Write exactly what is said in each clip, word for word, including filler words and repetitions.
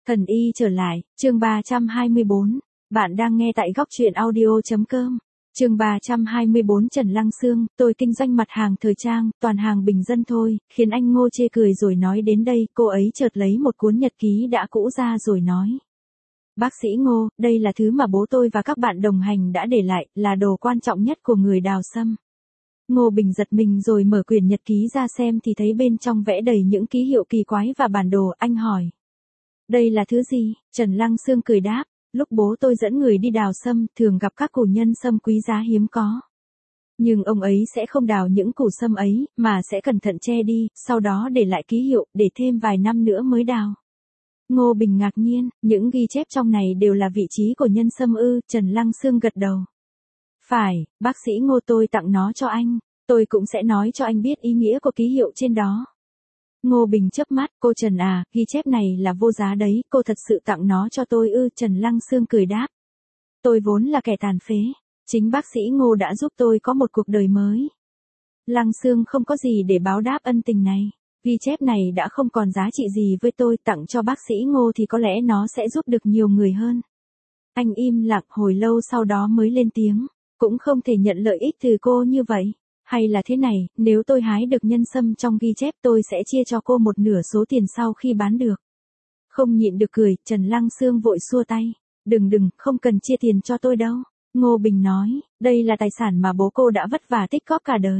Thần y trở lại, chương ba trăm hai mươi bốn. Bạn đang nghe tại góc truyện audio.com. Chương ba trăm hai mươi bốn. Trần Lăng Sương, tôi kinh doanh mặt hàng thời trang, toàn hàng bình dân thôi, khiến anh Ngô chê cười rồi nói đến đây, cô ấy chợt lấy một cuốn nhật ký đã cũ ra rồi nói. Bác sĩ Ngô, đây là thứ mà bố tôi và các bạn đồng hành đã để lại, là đồ quan trọng nhất của người đào sâm. Ngô Bình giật mình rồi mở quyển nhật ký ra xem thì thấy bên trong vẽ đầy những ký hiệu kỳ quái và bản đồ, anh hỏi. Đây là thứ gì? Trần Lăng Sương cười đáp, lúc bố tôi dẫn người đi đào sâm, thường gặp các củ nhân sâm quý giá hiếm có. Nhưng ông ấy sẽ không đào những củ sâm ấy, mà sẽ cẩn thận che đi, sau đó để lại ký hiệu, để thêm vài năm nữa mới đào. Ngô Bình ngạc nhiên, những ghi chép trong này đều là vị trí của nhân sâm ư? Trần Lăng Sương gật đầu. Phải, bác sĩ Ngô, tôi tặng nó cho anh, tôi cũng sẽ nói cho anh biết ý nghĩa của ký hiệu trên đó. Ngô Bình chớp mắt, cô Trần à, ghi chép này là vô giá đấy, cô thật sự tặng nó cho tôi ư? Trần Lăng Sương cười đáp. Tôi vốn là kẻ tàn phế, chính bác sĩ Ngô đã giúp tôi có một cuộc đời mới. Lăng Sương không có gì để báo đáp ân tình này, ghi chép này đã không còn giá trị gì với tôi, tặng cho bác sĩ Ngô thì có lẽ nó sẽ giúp được nhiều người hơn. Anh im lặng hồi lâu sau đó mới lên tiếng, cũng không thể nhận lợi ích từ cô như vậy. Hay là thế này, nếu tôi hái được nhân sâm trong ghi chép tôi sẽ chia cho cô một nửa số tiền sau khi bán được. Không nhịn được cười, Trần Lăng Sương vội xua tay. Đừng đừng, không cần chia tiền cho tôi đâu. Ngô Bình nói, đây là tài sản mà bố cô đã vất vả tích góp cả đời.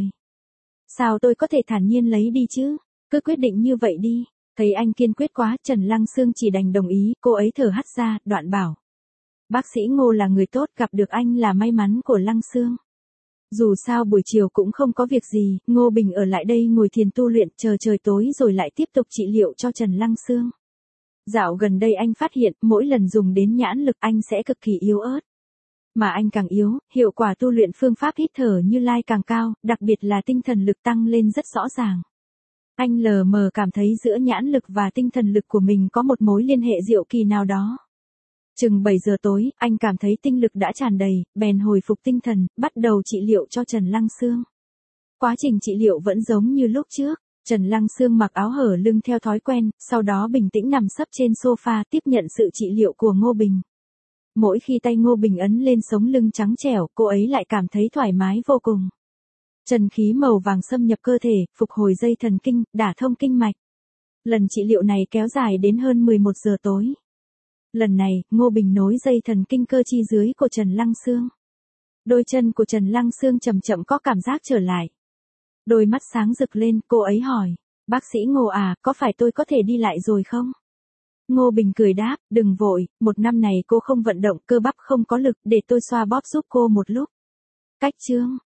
Sao tôi có thể thản nhiên lấy đi chứ? Cứ quyết định như vậy đi. Thấy anh kiên quyết quá, Trần Lăng Sương chỉ đành đồng ý, cô ấy thở hắt ra, đoạn bảo. Bác sĩ Ngô là người tốt, gặp được anh là may mắn của Lăng Sương. Dù sao buổi chiều cũng không có việc gì, Ngô Bình ở lại đây ngồi thiền tu luyện, chờ trời tối rồi lại tiếp tục trị liệu cho Trần Lăng Sương. Dạo gần đây anh phát hiện, mỗi lần dùng đến nhãn lực anh sẽ cực kỳ yếu ớt. Mà anh càng yếu, hiệu quả tu luyện phương pháp hít thở Như Lai càng cao, đặc biệt là tinh thần lực tăng lên rất rõ ràng. Anh lờ mờ cảm thấy giữa nhãn lực và tinh thần lực của mình có một mối liên hệ diệu kỳ nào đó. Chừng bảy giờ tối, anh cảm thấy tinh lực đã tràn đầy, bèn hồi phục tinh thần, bắt đầu trị liệu cho Trần Lăng Sương. Quá trình trị liệu vẫn giống như lúc trước, Trần Lăng Sương mặc áo hở lưng theo thói quen, sau đó bình tĩnh nằm sấp trên sofa tiếp nhận sự trị liệu của Ngô Bình. Mỗi khi tay Ngô Bình ấn lên sống lưng trắng trẻo, cô ấy lại cảm thấy thoải mái vô cùng. Trần khí màu vàng xâm nhập cơ thể, phục hồi dây thần kinh, đả thông kinh mạch. Lần trị liệu này kéo dài đến hơn mười một giờ tối. Lần này, Ngô Bình nối dây thần kinh cơ chi dưới của Trần Lăng Sương. Đôi chân của Trần Lăng Sương chậm chậm có cảm giác trở lại. Đôi mắt sáng rực lên, cô ấy hỏi, bác sĩ Ngô à, có phải tôi có thể đi lại rồi không? Ngô Bình cười đáp, đừng vội, một năm này cô không vận động, cơ bắp không có lực, để tôi xoa bóp giúp cô một lúc. Cách chương,